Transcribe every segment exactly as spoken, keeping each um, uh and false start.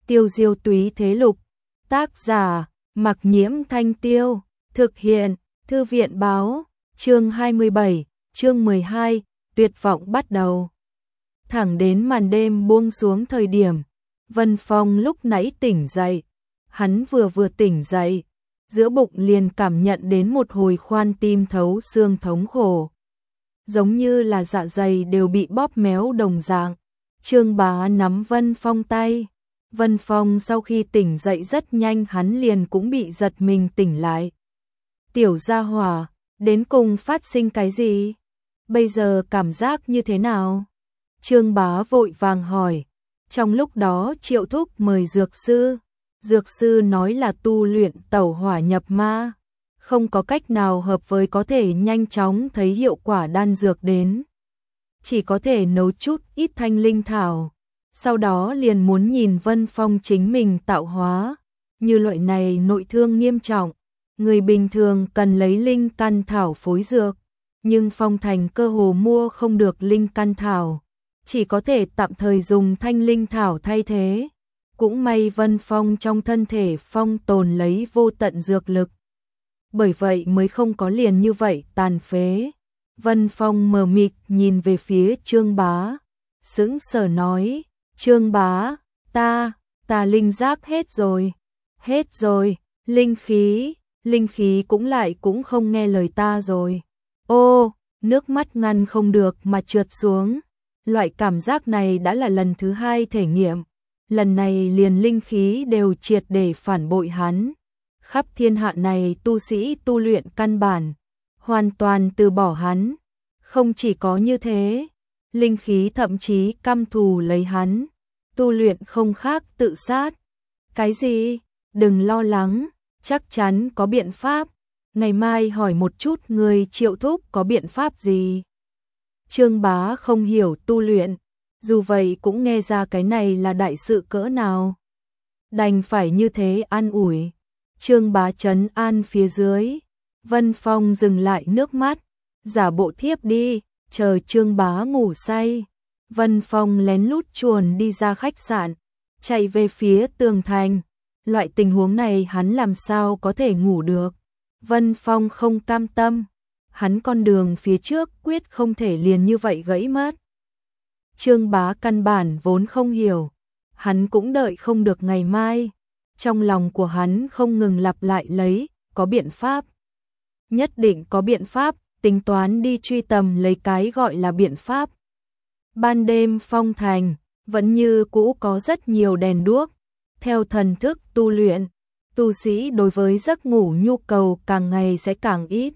Tiêu Diêu túy thế lục. Tác giả, Mặc Nhiễm Thanh Tiêu. Thực hiện, Thư viện báo. Chương hai mươi bảy, chương mười hai, tuyệt vọng bắt đầu. Thẳng đến màn đêm buông xuống thời điểm, Vân Phong lúc nãy tỉnh dậy. Hắn vừa vừa tỉnh dậy, giữa bụng liền cảm nhận đến một hồi khoan tim thấu xương thống khổ. Giống như là dạ dày đều bị bóp méo đồng dạng. Trương Bá nắm Vân Phong tay. Vân Phong sau khi tỉnh dậy rất nhanh hắn liền cũng bị giật mình tỉnh lại. Tiểu gia hỏa, đến cùng phát sinh cái gì? Bây giờ cảm giác như thế nào? Trương Bá vội vàng hỏi. Trong lúc đó Triệu Thúc mời dược sư. Dược sư nói là tu luyện tẩu hỏa nhập ma, không có cách nào hợp với có thể nhanh chóng thấy hiệu quả đan dược đến. Chỉ có thể nấu chút ít thanh linh thảo, sau đó liền muốn nhìn Vân Phong chính mình tạo hóa. Như loại này nội thương nghiêm trọng, người bình thường cần lấy linh căn thảo phối dược, nhưng Phong Thành cơ hồ mua không được linh căn thảo, chỉ có thể tạm thời dùng thanh linh thảo thay thế. Cũng may Vân Phong trong thân thể phong tồn lấy vô tận dược lực, bởi vậy mới không có liền như vậy tàn phế. Vân Phong mờ mịt nhìn về phía Trương Bá, sững sờ nói, Trương Bá, ta, ta linh giác hết rồi, hết rồi, linh khí, linh khí cũng lại cũng không nghe lời ta rồi. Ô, nước mắt ngăn không được mà trượt xuống, loại cảm giác này đã là lần thứ hai thể nghiệm. Lần này liền linh khí đều triệt để phản bội hắn. Khắp thiên hạ này tu sĩ tu luyện căn bản, hoàn toàn từ bỏ hắn. Không chỉ có như thế, linh khí thậm chí căm thù lấy hắn. Tu luyện không khác tự sát. Cái gì? Đừng lo lắng, chắc chắn có biện pháp. Ngày mai hỏi một chút người Triệu Thúc có biện pháp gì. Trương Bá không hiểu tu luyện, dù vậy cũng nghe ra cái này là đại sự cỡ nào. Đành phải như thế an ủi. Trương Bá trấn an phía dưới. Vân Phong dừng lại nước mắt, giả bộ thiếp đi, chờ Trương Bá ngủ say. Vân Phong lén lút chuồn đi ra khách sạn, chạy về phía tường thành. Loại tình huống này hắn làm sao có thể ngủ được. Vân Phong không cam tâm, hắn con đường phía trước quyết không thể liền như vậy gãy mất. Trương Bá căn bản vốn không hiểu, hắn cũng đợi không được ngày mai. Trong lòng của hắn không ngừng lặp lại lấy, có biện pháp. Nhất định có biện pháp, tính toán đi truy tầm lấy cái gọi là biện pháp. Ban đêm Phong Thành, vẫn như cũ có rất nhiều đèn đuốc. Theo thần thức tu luyện, tu sĩ đối với giấc ngủ nhu cầu càng ngày sẽ càng ít.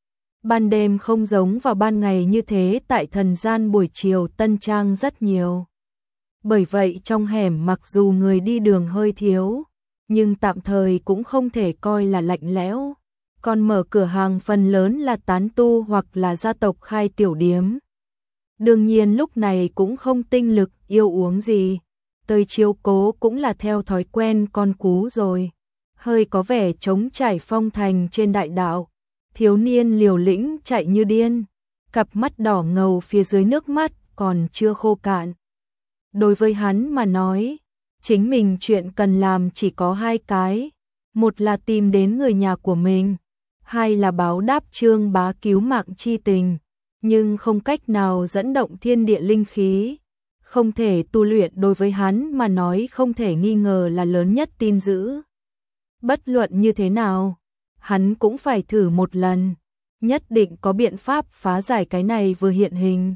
Ban đêm không giống vào ban ngày như thế, tại thần gian buổi chiều tân trang rất nhiều. Bởi vậy trong hẻm mặc dù người đi đường hơi thiếu, nhưng tạm thời cũng không thể coi là lạnh lẽo. Còn mở cửa hàng phần lớn là tán tu hoặc là gia tộc khai tiểu điếm. Đương nhiên lúc này cũng không tinh lực yêu uống gì, tới chiếu cố cũng là theo thói quen con cú rồi. Hơi có vẻ trống trải Phong Thành trên đại đạo. Thiếu niên liều lĩnh chạy như điên, cặp mắt đỏ ngầu phía dưới nước mắt còn chưa khô cạn. Đối với hắn mà nói, chính mình chuyện cần làm chỉ có hai cái. Một là tìm đến người nhà của mình, hai là báo đáp Trương Bá cứu mạng chi tình. Nhưng không cách nào dẫn động thiên địa linh khí, không thể tu luyện đối với hắn mà nói không thể nghi ngờ là lớn nhất tin dữ. Bất luận như thế nào, hắn cũng phải thử một lần, nhất định có biện pháp phá giải cái này vừa hiện hình.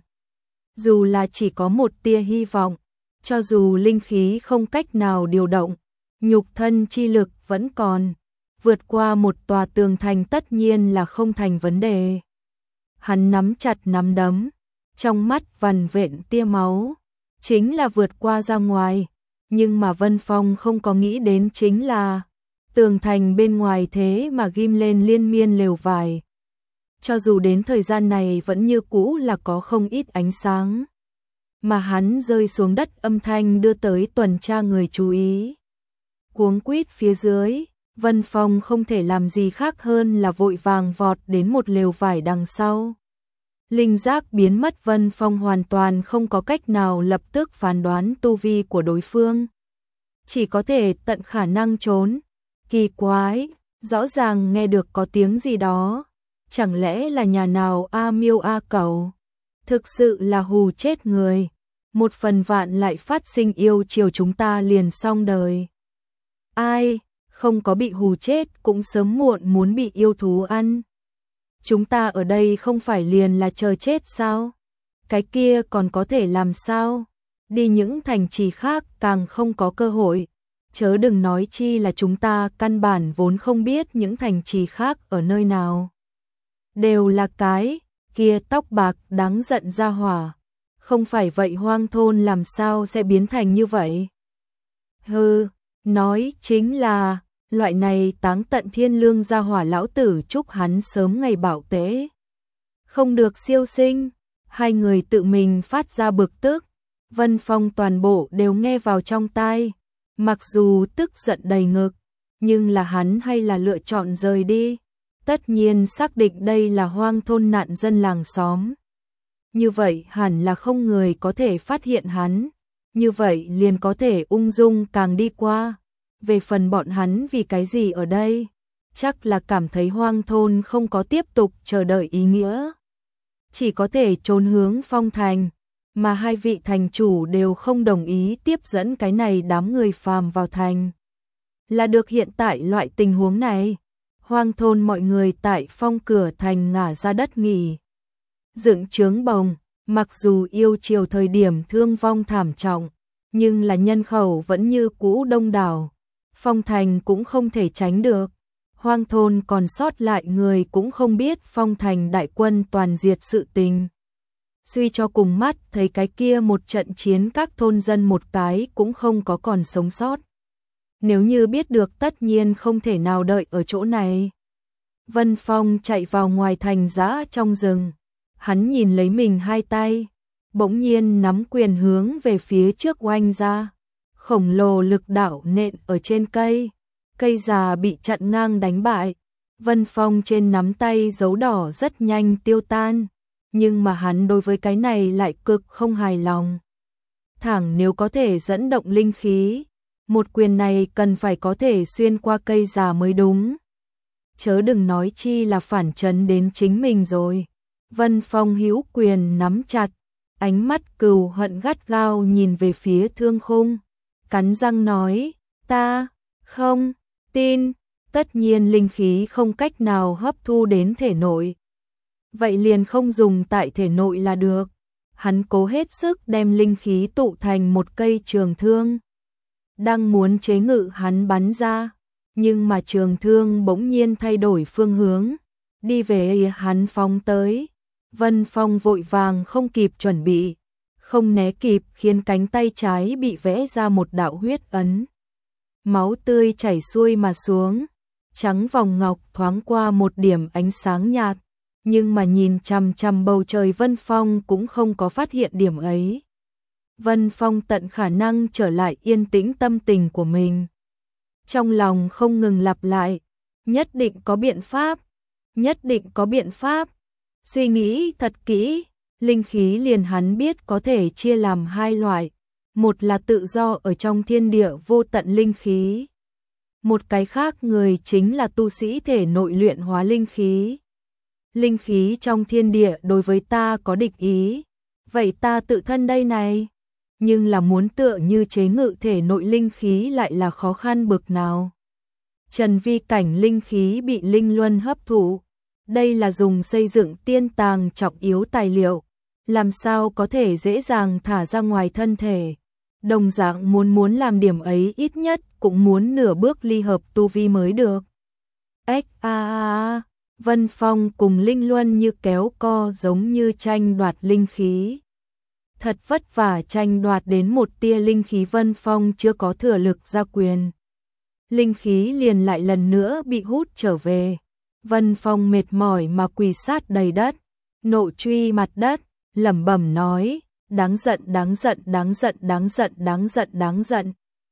Dù là chỉ có một tia hy vọng, cho dù linh khí không cách nào điều động, nhục thân chi lực vẫn còn, vượt qua một tòa tường thành tất nhiên là không thành vấn đề. Hắn nắm chặt nắm đấm, trong mắt vằn vện tia máu, chính là vượt qua ra ngoài, nhưng mà Vân Phong không có nghĩ đến chính là tường thành bên ngoài thế mà ghim lên liên miên lều vải. Cho dù đến thời gian này vẫn như cũ là có không ít ánh sáng. Mà hắn rơi xuống đất âm thanh đưa tới tuần tra người chú ý. Cuống quýt phía dưới, Vân Phong không thể làm gì khác hơn là vội vàng vọt đến một lều vải đằng sau. Linh giác biến mất, Vân Phong hoàn toàn không có cách nào lập tức phán đoán tu vi của đối phương. chỉ có thể tận khả năng trốn. Kỳ quái, rõ ràng nghe được có tiếng gì đó, chẳng lẽ là nhà nào a miêu a cẩu, thực sự là hù chết người, một phần vạn lại phát sinh yêu chiều chúng ta liền xong đời. Ai, không có bị hù chết cũng sớm muộn muốn bị yêu thú ăn. Chúng ta ở đây không phải liền là chờ chết sao? Cái kia còn có thể làm sao? Đi những thành trì khác càng không có cơ hội. Chớ đừng nói chi là chúng ta căn bản vốn không biết những thành trì khác ở nơi nào. Đều là cái kia tóc bạc đáng giận ra hỏa. Không phải vậy hoang thôn làm sao sẽ biến thành như vậy? Hừ, nói chính là loại này táng tận thiên lương ra hỏa lão tử chúc hắn sớm ngày bảo tế. Không được siêu sinh, hai người tự mình phát ra bực tức. Vân Phong toàn bộ đều nghe vào trong tai. Mặc dù tức giận đầy ngực, nhưng là hắn hay là lựa chọn rời đi. Tất nhiên xác định đây là hoang thôn nạn dân làng xóm. Như vậy hẳn là không người có thể phát hiện hắn. Như vậy liền có thể ung dung càng đi qua. Về phần bọn hắn vì cái gì ở đây, chắc là cảm thấy hoang thôn không có tiếp tục chờ đợi ý nghĩa. Chỉ có thể trốn hướng Phong Thành, mà hai vị thành chủ đều không đồng ý tiếp dẫn cái này đám người phàm vào thành. Là được hiện tại loại tình huống này, hoang thôn mọi người tại phong cửa thành ngả ra đất nghỉ. Dựng trướng bồng, mặc dù yêu chiều thời điểm thương vong thảm trọng, nhưng là nhân khẩu vẫn như cũ đông đảo. Phong thành cũng không thể tránh được. Hoang thôn còn sót lại người cũng không biết Phong thành đại quân toàn diệt sự tình. Suy cho cùng mắt thấy cái kia một trận chiến các thôn dân một cái cũng không có còn sống sót. Nếu như biết được tất nhiên không thể nào đợi ở chỗ này. Vân Phong chạy vào ngoài thành giã trong rừng. Hắn nhìn lấy mình hai tay, bỗng nhiên nắm quyền hướng về phía trước oanh ra. Khổng lồ lực đạo nện ở trên cây, cây già bị chặn ngang đánh bại. Vân Phong trên nắm tay dấu đỏ rất nhanh tiêu tan, nhưng mà hắn đối với cái này lại cực không hài lòng. Thẳng nếu có thể dẫn động linh khí, một quyền này cần phải có thể xuyên qua cây già mới đúng. Chớ đừng nói chi là phản chấn đến chính mình rồi. Vân Phong hữu quyền nắm chặt, ánh mắt cừu hận gắt gao nhìn về phía Thương Khung, cắn răng nói, ta không tin, tất nhiên linh khí không cách nào hấp thu đến thể nội. Vậy liền không dùng tại thể nội là được. Hắn cố hết sức đem linh khí tụ thành một cây trường thương. Đang muốn chế ngự hắn bắn ra, nhưng mà trường thương bỗng nhiên thay đổi phương hướng, đi về hắn phóng tới. Vân Phong vội vàng không kịp chuẩn bị, không né kịp khiến cánh tay trái bị vẽ ra một đạo huyết ấn. Máu tươi chảy xuôi mà xuống, trắng vòng ngọc thoáng qua một điểm ánh sáng nhạt, nhưng mà nhìn chằm chằm bầu trời Vân Phong cũng không có phát hiện điểm ấy. Vân Phong tận khả năng trở lại yên tĩnh tâm tình của mình. Trong lòng không ngừng lặp lại, nhất định có biện pháp, nhất định có biện pháp. Suy nghĩ thật kỹ, linh khí liền hắn biết có thể chia làm hai loại. Một là tự do ở trong thiên địa vô tận linh khí. Một cái khác người chính là tu sĩ thể nội luyện hóa linh khí. Linh khí trong thiên địa đối với ta có địch ý, vậy ta tự thân đây này. Nhưng là muốn tựa như chế ngự thể nội linh khí lại là khó khăn bực nào. Trần vi cảnh linh khí bị linh luân hấp thụ. Đây là dùng xây dựng tiên tàng trọng yếu tài liệu, làm sao có thể dễ dàng thả ra ngoài thân thể. Đồng dạng muốn muốn làm điểm ấy ít nhất cũng muốn nửa bước ly hợp tu vi mới được. Ếch a a, Vân Phong cùng linh luân như kéo co giống như tranh đoạt linh khí. Thật vất vả tranh đoạt đến một tia linh khí Vân Phong chưa có thừa lực ra quyền. Linh khí liền lại lần nữa bị hút trở về. Vân Phong mệt mỏi mà quỳ sát đầy đất, nộ truy mặt đất, lẩm bẩm nói, đáng giận, đáng giận, đáng giận, đáng giận, đáng giận, đáng giận.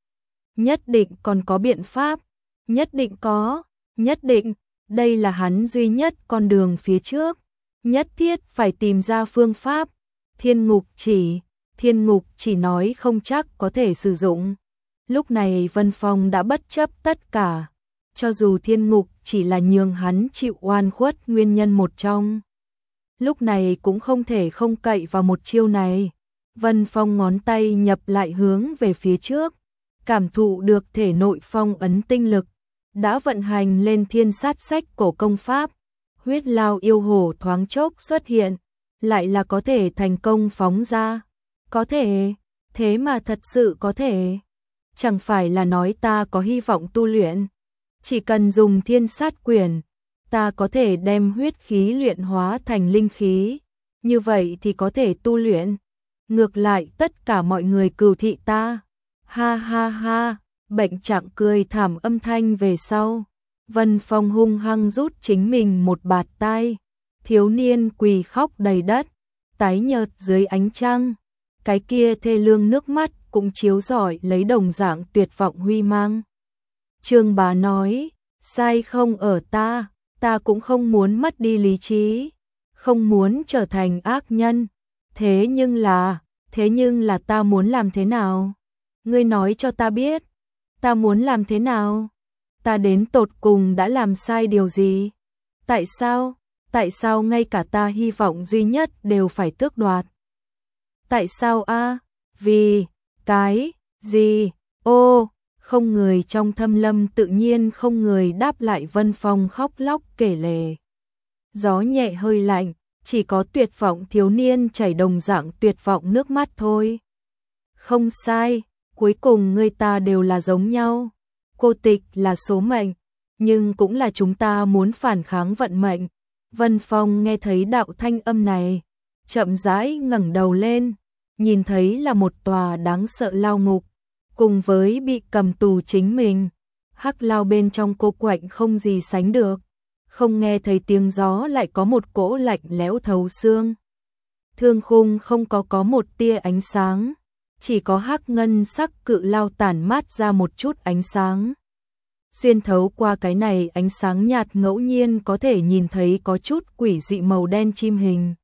Nhất định còn có biện pháp, nhất định có, nhất định, đây là hắn duy nhất con đường phía trước, nhất thiết phải tìm ra phương pháp. Thiên ngục chỉ, thiên ngục chỉ nói không chắc có thể sử dụng. Lúc này Vân Phong đã bất chấp tất cả, cho dù thiên ngục chỉ là nhường hắn chịu oan khuất nguyên nhân một trong. Lúc này cũng không thể không cậy vào một chiêu này. Vân Phong ngón tay nhập lại hướng về phía trước, cảm thụ được thể nội phong ấn tinh lực, đã vận hành lên thiên sát sách cổ công pháp. Huyết lao yêu hổ thoáng chốc xuất hiện, lại là có thể thành công phóng ra. Có thể, thế mà thật sự có thể. Chẳng phải là nói ta có hy vọng tu luyện. Chỉ cần dùng thiên sát quyền, ta có thể đem huyết khí luyện hóa thành linh khí. Như vậy thì có thể tu luyện. Ngược lại tất cả mọi người cừu thị ta. Ha ha ha, bệnh trạng cười thảm âm thanh về sau. Vân Phong hung hăng rút chính mình một bạt tai. Thiếu niên quỳ khóc đầy đất, tái nhợt dưới ánh trăng. Cái kia thê lương nước mắt cũng chiếu rọi lấy đồng dạng tuyệt vọng huy mang. Trương Bá nói, sai không ở ta, ta cũng không muốn mất đi lý trí, không muốn trở thành ác nhân. Thế nhưng là, thế nhưng là ta muốn làm thế nào? Ngươi nói cho ta biết, ta muốn làm thế nào? Ta đến tột cùng đã làm sai điều gì? Tại sao? Tại sao ngay cả ta hy vọng duy nhất đều phải tước đoạt? Tại sao a? Vì, cái, gì? Ô, không người trong thâm lâm tự nhiên không người đáp lại. Vân Phong khóc lóc kể lể. Gió nhẹ hơi lạnh, chỉ có tuyệt vọng thiếu niên chảy đồng dạng tuyệt vọng nước mắt thôi. Không sai, cuối cùng người ta đều là giống nhau. Cô tịch là số mệnh, nhưng cũng là chúng ta muốn phản kháng vận mệnh. Vân Phong nghe thấy đạo thanh âm này, chậm rãi ngẩng đầu lên, nhìn thấy là một tòa đáng sợ lao ngục, cùng với bị cầm tù chính mình. Hắc lao bên trong cô quạnh không gì sánh được, không nghe thấy tiếng gió lại có một cỗ lạnh lẽo thấu xương. Thương khung không có có một tia ánh sáng, chỉ có hắc ngân sắc cự lao tản mát ra một chút ánh sáng. Xuyên thấu qua cái này ánh sáng nhạt ngẫu nhiên có thể nhìn thấy có chút quỷ dị màu đen chim hình.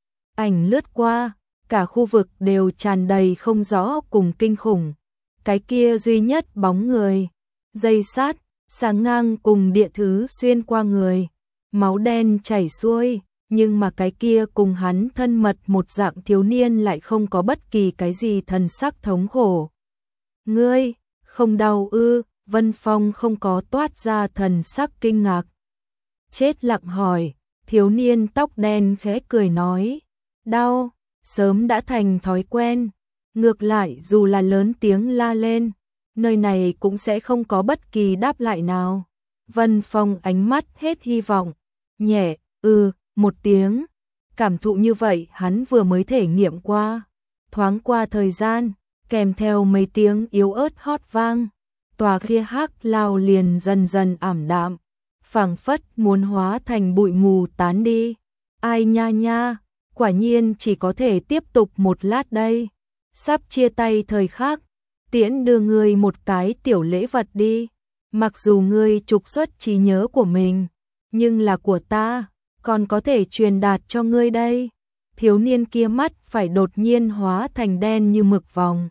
Ảnh lướt qua, cả khu vực đều tràn đầy không rõ cùng kinh khủng. Cái kia duy nhất bóng người, dây sát, sáng ngang cùng địa thứ xuyên qua người, máu đen chảy xuôi, nhưng mà cái kia cùng hắn thân mật một dạng thiếu niên lại không có bất kỳ cái gì thần sắc thống khổ. Ngươi, không đau ư? Vân Phong không có toát ra thần sắc kinh ngạc. Chết lặng hỏi, thiếu niên tóc đen khẽ cười nói, đau, sớm đã thành thói quen. Ngược lại dù là lớn tiếng la lên, nơi này cũng sẽ không có bất kỳ đáp lại nào. Vân Phong ánh mắt hết hy vọng, nhẹ, ừ, một tiếng. Cảm thụ như vậy hắn vừa mới thể nghiệm qua. Thoáng qua thời gian, kèm theo mấy tiếng yếu ớt hót vang, tòa kia hắc lao liền dần dần ảm đạm, phảng phất muốn hóa thành bụi mù tán đi. Ai nha nha, quả nhiên chỉ có thể tiếp tục một lát đây. Sắp chia tay thời khắc, tiễn đưa ngươi một cái tiểu lễ vật đi. Mặc dù ngươi trục xuất trí nhớ của mình, nhưng là của ta, còn có thể truyền đạt cho ngươi đây. Thiếu niên kia mắt phải đột nhiên hóa thành đen như mực vòng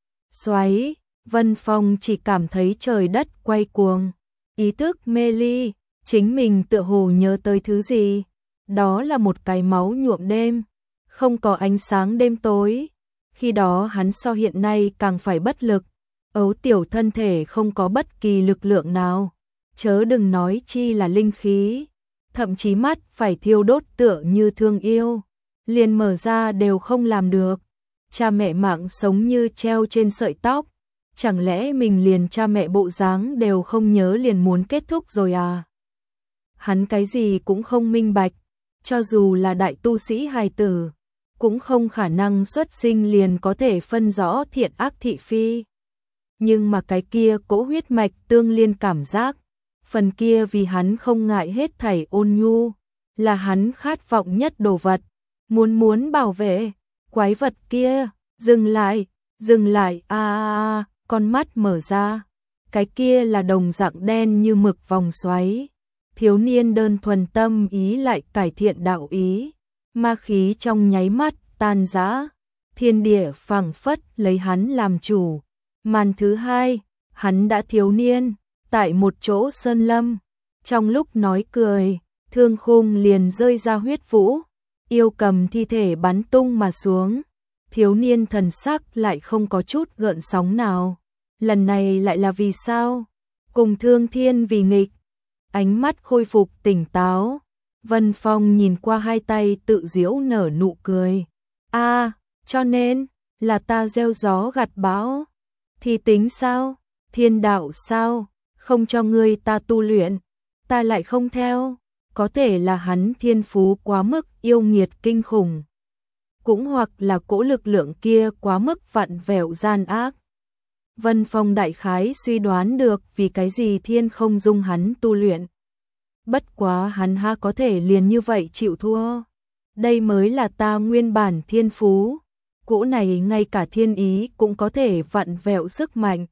xoáy. Vân Phong chỉ cảm thấy trời đất quay cuồng, ý thức mê ly, chính mình tựa hồ nhớ tới thứ gì. Đó là một cái máu nhuộm đêm, không có ánh sáng đêm tối. Khi đó hắn so hiện nay càng phải bất lực, ấu tiểu thân thể không có bất kỳ lực lượng nào, chớ đừng nói chi là linh khí, thậm chí mắt phải thiêu đốt tựa như thương yêu, liền mở ra đều không làm được. Cha mẹ mạng sống như treo trên sợi tóc, chẳng lẽ mình liền cha mẹ bộ dáng đều không nhớ liền muốn kết thúc rồi à? Hắn cái gì cũng không minh bạch, cho dù là đại tu sĩ hài tử, cũng không khả năng xuất sinh liền có thể phân rõ thiện ác thị phi. Nhưng mà cái kia cỗ huyết mạch tương liên cảm giác, phần kia vì hắn không ngại hết thảy ôn nhu, là hắn khát vọng nhất đồ vật, muốn muốn bảo vệ. Quái vật kia, dừng lại, dừng lại, a a a, con mắt mở ra, cái kia là đồng dạng đen như mực vòng xoáy. Thiếu niên đơn thuần tâm ý lại cải thiện đạo ý, ma khí trong nháy mắt tan rã, thiên địa phảng phất lấy hắn làm chủ, Màn thứ hai, hắn đã thiếu niên, tại một chỗ sơn lâm, trong lúc nói cười, thương khung liền rơi ra huyết vũ, yêu cầm thi thể bắn tung mà xuống, thiếu niên thần sắc lại không có chút gợn sóng nào, lần này lại là vì sao? Cùng Thương Thiên vì nghịch, ánh mắt khôi phục tỉnh táo, Vân Phong nhìn qua hai tay tự giễu nở nụ cười, a à, cho nên, là ta gieo gió gặt bão, thì tính sao? Thiên đạo sao? Không cho ngươi ta tu luyện, ta lại không theo, có thể là hắn thiên phú quá mức yêu nghiệt kinh khủng, cũng hoặc là cỗ lực lượng kia quá mức vặn vẹo gian ác. Vân Phong đại khái suy đoán được vì cái gì thiên không dung hắn tu luyện. Bất quá hắn ha có thể liền như vậy chịu thua. Đây mới là ta nguyên bản thiên phú. Cỗ này ngay cả thiên ý cũng có thể vặn vẹo sức mạnh.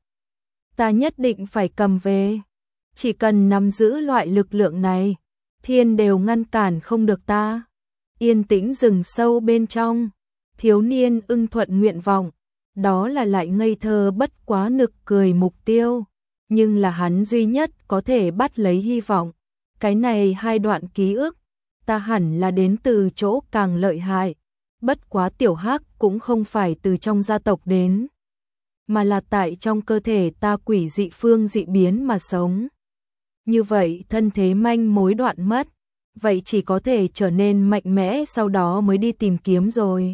Ta nhất định phải cầm về. Chỉ cần nắm giữ loại lực lượng này, thiên đều ngăn cản không được ta. Yên tĩnh rừng sâu bên trong, thiếu niên ưng thuận nguyện vọng, đó là lại ngây thơ bất quá nực cười mục tiêu, nhưng là hắn duy nhất có thể bắt lấy hy vọng. Cái này hai đoạn ký ức, ta hẳn là đến từ chỗ càng lợi hại, bất quá tiểu hắc cũng không phải từ trong gia tộc đến, mà là tại trong cơ thể ta quỷ dị phương dị biến mà sống. Như vậy thân thế manh mối đoạn mất, vậy chỉ có thể trở nên mạnh mẽ sau đó mới đi tìm kiếm rồi.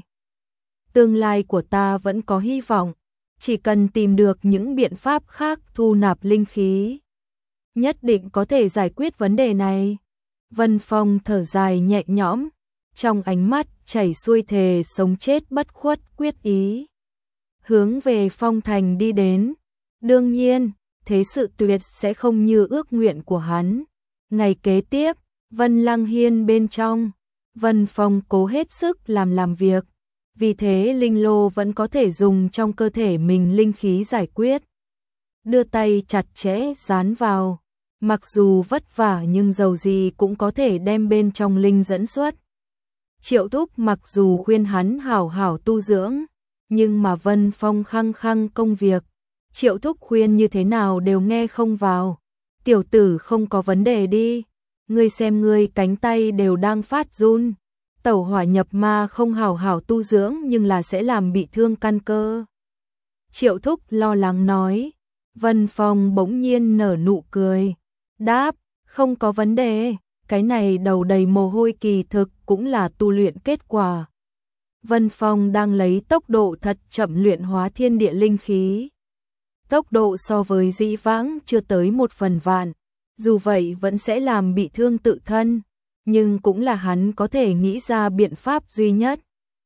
Tương lai của ta vẫn có hy vọng, chỉ cần tìm được những biện pháp khác thu nạp linh khí, nhất định có thể giải quyết vấn đề này. Vân Phong thở dài nhẹ nhõm, trong ánh mắt chảy xuôi thề sống chết bất khuất quyết ý. Hướng về Phong Thành đi đến, đương nhiên, thế sự tuyệt sẽ không như ước nguyện của hắn. Ngày kế tiếp, Vân Lăng Hiên bên trong, Vân Phong cố hết sức làm làm việc, vì thế linh lô vẫn có thể dùng trong cơ thể mình linh khí giải quyết. Đưa tay chặt chẽ dán vào, mặc dù vất vả nhưng dầu gì cũng có thể đem bên trong linh dẫn xuất. Triệu Thúc mặc dù khuyên hắn hảo hảo tu dưỡng, nhưng mà Vân Phong khăng khăng công việc, Triệu Thúc khuyên như thế nào đều nghe không vào. Tiểu tử không có vấn đề đi, ngươi xem ngươi cánh tay đều đang phát run, tẩu hỏa nhập ma không hảo hảo tu dưỡng nhưng là sẽ làm bị thương căn cơ. Triệu Thúc lo lắng nói. Vân Phong bỗng nhiên nở nụ cười, đáp, không có vấn đề, cái này đầu đầy mồ hôi kỳ thực cũng là tu luyện kết quả. Vân Phong đang lấy tốc độ thật chậm luyện hóa thiên địa linh khí. Tốc độ so với dĩ vãng chưa tới một phần vạn, dù vậy vẫn sẽ làm bị thương tự thân, nhưng cũng là hắn có thể nghĩ ra biện pháp duy nhất.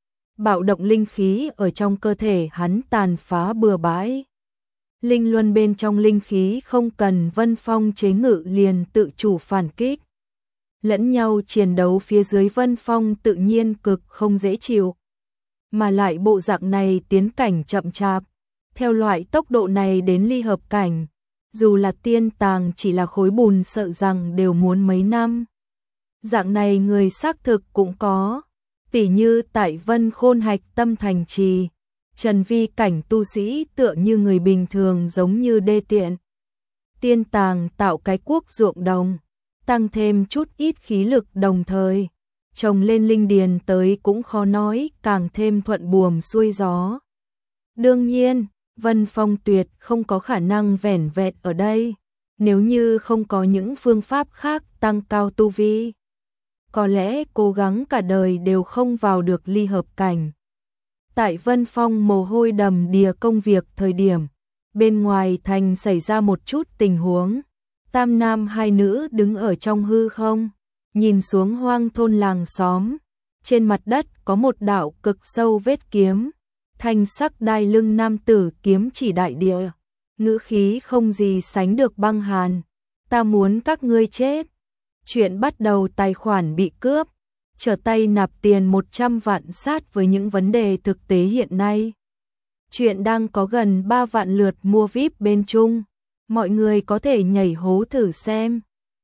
Bạo động linh khí ở trong cơ thể hắn tàn phá bừa bãi. Linh luân bên trong linh khí không cần Vân Phong chế ngự liền tự chủ phản kích. Lẫn nhau chiến đấu phía dưới Vân Phong tự nhiên cực không dễ chịu. Mà lại bộ dạng này tiến cảnh chậm chạp. Theo loại tốc độ này đến ly hợp cảnh, dù là tiên tàng chỉ là khối bùn sợ rằng đều muốn mấy năm. Dạng này người xác thực cũng có, tỉ như tại Vân Khôn Hạch Tâm Thành Trì, Trần vi cảnh tu sĩ tựa như người bình thường giống như đê tiện. Tiên tàng tạo cái quốc ruộng đồng, tăng thêm chút ít khí lực đồng thời, trồng lên linh điền tới cũng khó nói, càng thêm thuận buồm xuôi gió. Đương nhiên, Vân Phong tuyệt không có khả năng vẻn vẹn ở đây, nếu như không có những phương pháp khác tăng cao tu vi. Có lẽ cố gắng cả đời đều không vào được ly hợp cảnh. Tại Vân Phong mồ hôi đầm đìa công việc thời điểm, bên ngoài thành xảy ra một chút tình huống. Tam nam hai nữ đứng ở trong hư không, nhìn xuống hoang thôn làng xóm. Trên mặt đất có một đạo cực sâu vết kiếm, thanh sắc đai lưng nam tử kiếm chỉ đại địa, ngữ khí không gì sánh được băng hàn. Ta muốn các ngươi chết. Chuyện bắt đầu tài khoản bị cướp, trở tay nạp tiền một trăm vạn sát với những vấn đề thực tế hiện nay. Chuyện đang có gần ba vạn lượt mua vi ai pi bên Trung, mọi người có thể nhảy hố thử xem.